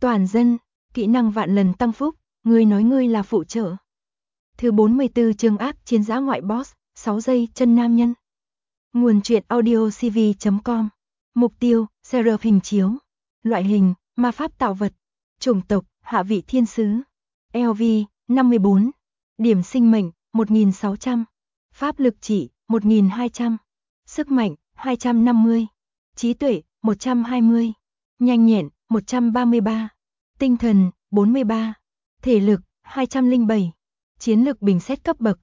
Toàn dân, kỹ năng vạn lần tăng phúc, ngươi nói ngươi là phụ trợ. Thứ 44 chương ác chiến dã ngoại boss, 6 giây chân nam nhân. Nguồn truyện audio cv.com. Mục tiêu, Seraph hình chiếu. Loại hình, ma pháp tạo vật. Chủng tộc, hạ vị thiên sứ. LV, 54. Điểm sinh mệnh, 1600. Pháp lực trị, 1200. Sức mạnh, 250. Trí tuệ, 120. Nhanh nhẹn, 133. Tinh thần, 43. Thể lực, 207. Chiến lực bình xét cấp bậc,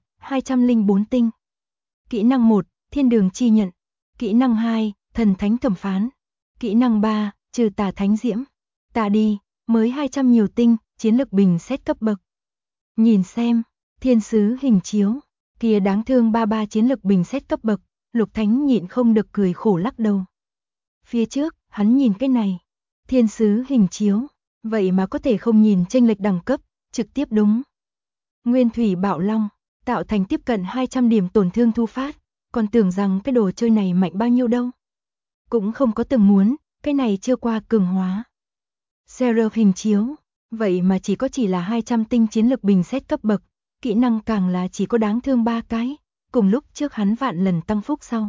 204 tinh. Kỹ năng 1, Thiên đường chi nhận. Kỹ năng 2, Thần thánh thẩm phán. Kỹ năng 3, Trừ tà thánh diễm. Ta đi, mới 200 nhiều tinh, chiến lực bình xét cấp bậc. Nhìn xem, thiên sứ hình chiếu, kia đáng thương 33 chiến lực bình xét cấp bậc, Lục Thánh nhịn không được cười khổ lắc đầu. Phía trước, hắn nhìn cái này, thiên sứ hình chiếu, vậy mà có thể không nhìn chênh lệch đẳng cấp, trực tiếp đúng. Nguyên thủy bạo long, tạo thành tiếp cận 200 điểm tổn thương thu phát, còn tưởng rằng cái đồ chơi này mạnh bao nhiêu đâu. Cũng không có từng muốn, cái này chưa qua cường hóa. Seraph hình chiếu, vậy mà chỉ là 200 tinh chiến lực bình xét cấp bậc, kỹ năng càng là chỉ có đáng thương 3 cái, cùng lúc trước hắn vạn lần tăng phúc sau.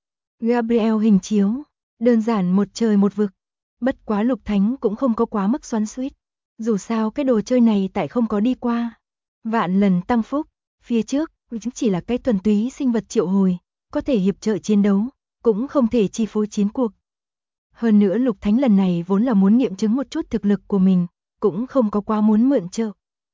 Gabriel hình chiếu, đơn giản một trời một vực, bất quá Lục Thánh cũng không có quá mức xoắn xuýt, dù sao cái đồ chơi này tại không có đi qua. Vạn lần tăng phúc, phía trước chỉ là cái thuần túy sinh vật triệu hồi, có thể hiệp trợ chiến đấu, cũng không thể chi phối chiến cuộc. Hơn nữa Lục Thánh lần này vốn là muốn nghiệm chứng một chút thực lực của mình, cũng không có quá muốn mượn trợ.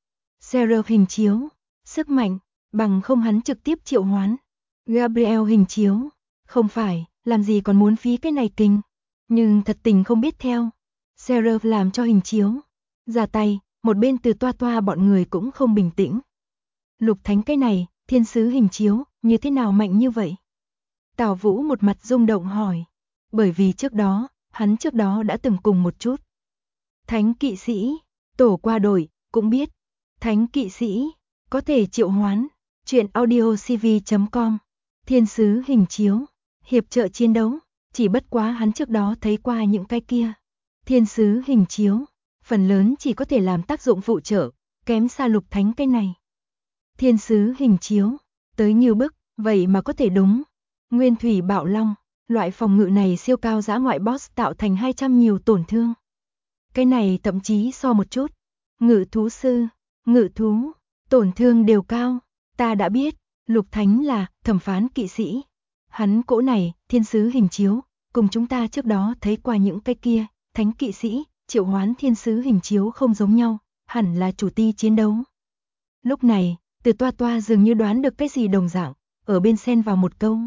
Seraph hình chiếu, sức mạnh, bằng không hắn trực tiếp triệu hoán. Gabriel hình chiếu, không phải, làm gì còn muốn phí cái này kinh. Nhưng thật tình không biết theo. Seraph làm cho hình chiếu. Ra tay, một bên từ toa toa bọn người cũng không bình tĩnh. Lục Thánh cái này, thiên sứ hình chiếu, như thế nào mạnh như vậy? Tào Vũ một mặt rung động hỏi. Bởi vì hắn trước đó đã từng cùng một chút. Thánh kỵ sĩ, tổ qua đổi, cũng biết. Thánh kỵ sĩ, có thể triệu hoán. Chuyện audio cv.com. Thiên sứ hình chiếu, hiệp trợ chiến đấu, chỉ bất quá hắn trước đó thấy qua những cái kia. Thiên sứ hình chiếu, phần lớn chỉ có thể làm tác dụng phụ trợ, kém xa Lục Thánh cái này. Thiên sứ hình chiếu, tới như bức, vậy mà có thể đúng. Nguyên thủy bạo long, loại phòng ngự này siêu cao dã ngoại boss tạo thành 200 nhiều tổn thương. Cái này thậm chí so một chút. Ngự thú sư, ngự thú, tổn thương đều cao. Ta đã biết, Lục Thánh là thẩm phán kỵ sĩ. Hắn cỗ này, thiên sứ hình chiếu, cùng chúng ta trước đó thấy qua những cái kia, thánh kỵ sĩ, triệu hoán thiên sứ hình chiếu không giống nhau, hẳn là chủ ti chiến đấu. Lúc này, từ toa toa dường như đoán được cái gì đồng dạng, ở bên xen vào một câu.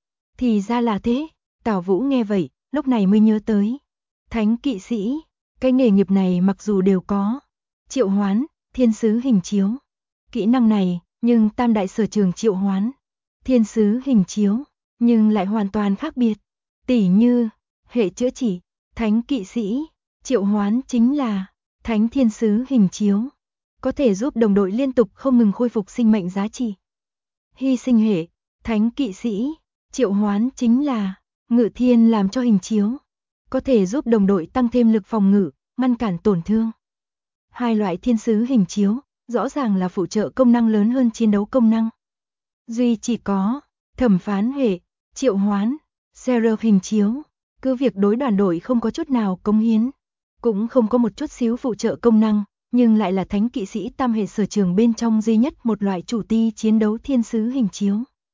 Thì ra là thế, Tào Vũ nghe vậy, lúc này mới nhớ tới. Thánh kỵ sĩ, cái nghề nghiệp này mặc dù đều có. Triệu hoán, thiên sứ hình chiếu. Kỹ năng này, nhưng tam đại sở trường triệu hoán. Thiên sứ hình chiếu, nhưng lại hoàn toàn khác biệt. Tỉ như, hệ chữa trị, thánh kỵ sĩ, triệu hoán chính là thánh thiên sứ hình chiếu. Có thể giúp đồng đội liên tục không ngừng khôi phục sinh mệnh giá trị. Hy sinh hệ, thánh kỵ sĩ, triệu hoán chính là ngự thiên làm cho hình chiếu. Có thể giúp đồng đội tăng thêm lực phòng ngự, ngăn cản tổn thương. Hai loại thiên sứ hình chiếu, rõ ràng là phụ trợ công năng lớn hơn chiến đấu công năng. Duy chỉ có thẩm phán hệ, triệu hoán, Seraph hình chiếu, cứ việc đối đoàn đội không có chút nào cống hiến, cũng không có một chút xíu phụ trợ công năng, nhưng lại là thánh kỵ sĩ tam hệ sở trường bên trong duy nhất một loại chủ ti chiến đấu thiên sứ hình chiếu.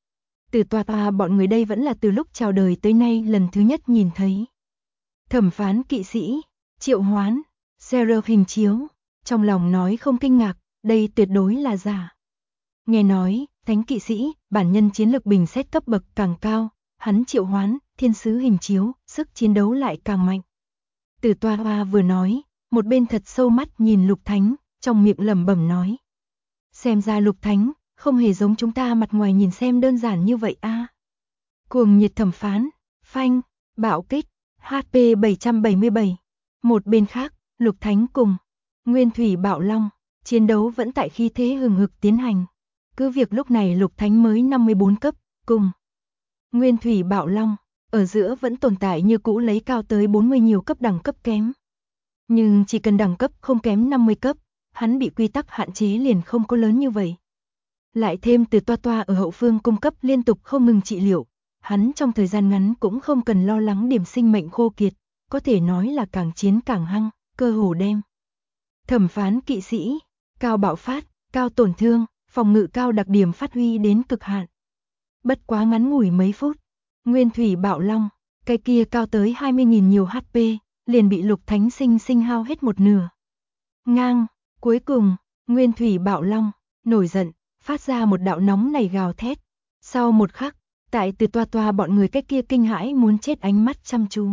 Từ toa toa bọn người đây vẫn là từ lúc chào đời tới nay lần thứ nhất nhìn thấy. Thẩm phán kỵ sĩ, triệu hoán, Seraph hình chiếu, trong lòng nói không kinh ngạc, đây tuyệt đối là giả. Nghe nói, thánh kỵ sĩ, bản nhân chiến lực bình xét cấp bậc càng cao, hắn triệu hoán, thiên sứ hình chiếu, sức chiến đấu lại càng mạnh. Từ toa toa vừa nói, một bên thật sâu mắt nhìn Lục Thánh, trong miệng lẩm bẩm nói. Xem ra Lục Thánh, không hề giống chúng ta mặt ngoài nhìn xem đơn giản như vậy a. Cuồng nhiệt thẩm phán, phanh, bạo kích, HP 777. Một bên khác, Lục Thánh cùng Nguyên thủy bạo long, chiến đấu vẫn tại khí thế hừng hực tiến hành. Cứ việc lúc này Lục Thánh mới 54 cấp, cùng Nguyên thủy bạo long, ở giữa vẫn tồn tại như cũ lấy cao tới 40 nhiều cấp đẳng cấp kém. Nhưng chỉ cần đẳng cấp không kém 50 cấp, hắn bị quy tắc hạn chế liền không có lớn như vậy. Lại thêm từ toa toa ở hậu phương cung cấp liên tục không ngừng trị liệu, hắn trong thời gian ngắn cũng không cần lo lắng điểm sinh mệnh khô kiệt, có thể nói là càng chiến càng hăng, cơ hồ đem. Thẩm phán kỵ sĩ, cao bạo phát, cao tổn thương, phòng ngự cao đặc điểm phát huy đến cực hạn. Bất quá ngắn ngủi mấy phút, Nguyên Thủy Bạo Long, cái kia cao tới 20.000 nhiều HP, liền bị Lục Thánh sinh hao hết một nửa. Ngang, cuối cùng, Nguyên Thủy Bạo Long, nổi giận, phát ra một đạo nóng này gào thét. Sau một khắc, tại từ toa toa bọn người cái kia kinh hãi muốn chết ánh mắt chăm chú.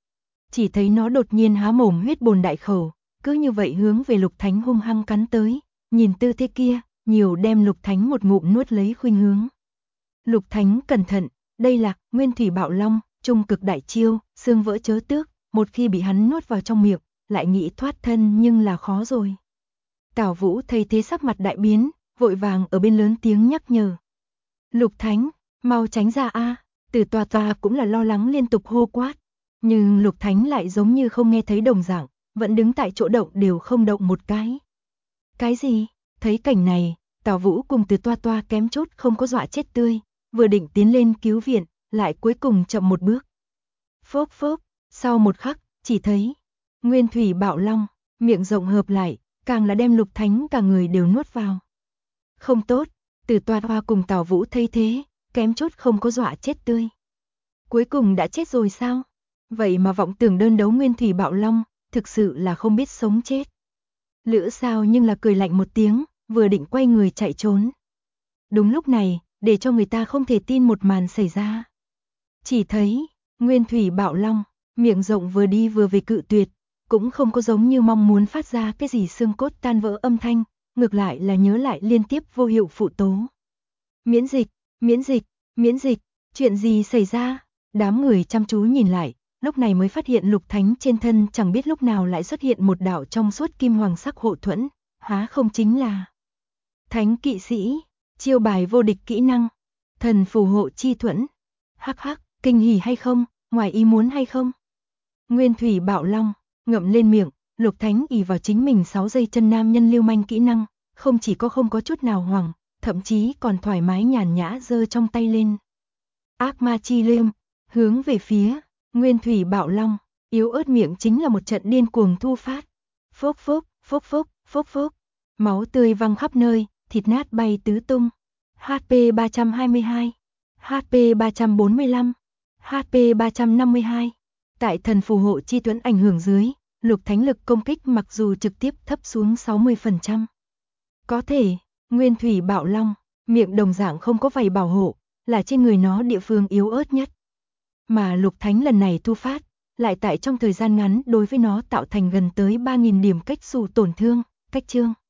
Chỉ thấy nó đột nhiên há mồm huyết bồn đại khẩu, cứ như vậy hướng về Lục Thánh hung hăng cắn tới, nhìn tư thế kia, nhiều đem Lục Thánh một ngụm nuốt lấy khuynh hướng. Lục Thánh cẩn thận, đây là Nguyên Thủy Bạo Long, trung cực đại chiêu, xương vỡ chớ tước, một khi bị hắn nuốt vào trong miệng, lại nghĩ thoát thân nhưng là khó rồi. Tào Vũ thấy thế sắc mặt đại biến, vội vàng ở bên lớn tiếng nhắc nhở. Lục Thánh, mau tránh ra a! Từ toa toa cũng là lo lắng liên tục hô quát. Nhưng Lục Thánh lại giống như không nghe thấy đồng dạng, vẫn đứng tại chỗ động đều không động một cái. Cái gì? Thấy cảnh này, Tào Vũ cùng từ toa toa kém chút không có dọa chết tươi, vừa định tiến lên cứu viện, lại cuối cùng chậm một bước. Phốc phốc, sau một khắc, chỉ thấy Nguyên Thủy Bạo Long, miệng rộng hợp lại, càng là đem Lục Thánh cả người đều nuốt vào. Không tốt, từ toa toa cùng Tào Vũ thấy thế, kém chút không có dọa chết tươi. Cuối cùng đã chết rồi sao? Vậy mà vọng tưởng đơn đấu Nguyên Thủy Bạo Long, thực sự là không biết sống chết. Lữ Sao nhưng là cười lạnh một tiếng, vừa định quay người chạy trốn. Đúng lúc này, để cho người ta không thể tin một màn xảy ra. Chỉ thấy, Nguyên Thủy Bạo Long, miệng rộng vừa đi vừa về cự tuyệt, cũng không có giống như mong muốn phát ra cái gì xương cốt tan vỡ âm thanh, ngược lại là nhớ lại liên tiếp vô hiệu phụ tố. Miễn dịch, miễn dịch, miễn dịch, chuyện gì xảy ra? Đám người chăm chú nhìn lại, lúc này mới phát hiện Lục Thánh trên thân chẳng biết lúc nào lại xuất hiện một đạo trong suốt kim hoàng sắc hộ thuẫn, há không chính là Thánh kỵ sĩ, chiêu bài vô địch kỹ năng, thần phù hộ chi thuẫn. Hắc hắc, kinh hỉ hay không, ngoài ý muốn hay không? Nguyên Thủy Bạo Long, ngậm lên miệng, Lục Thánh ỷ vào chính mình 6 giây chân nam nhân lưu manh kỹ năng, không chỉ có không có chút nào hoảng, thậm chí còn thoải mái nhàn nhã giơ trong tay lên. Ác ma chi liêm, hướng về phía Nguyên Thủy Bạo Long, yếu ớt miệng chính là một trận điên cuồng thu phát. Phốc phốc, phốc phốc, phốc phốc, máu tươi văng khắp nơi, thịt nát bay tứ tung. HP 322, HP 345, HP 352. Tại thần phù hộ chi thuẫn ảnh hưởng dưới, Lục Thánh lực công kích mặc dù trực tiếp thấp xuống 60%. Có thể, Nguyên Thủy Bạo Long, miệng đồng dạng không có vảy bảo hộ, là trên người nó địa phương yếu ớt nhất. Mà Lục Thánh lần này thu phát, lại tại trong thời gian ngắn đối với nó tạo thành gần tới 3.000 điểm cách xù tổn thương, cách chương.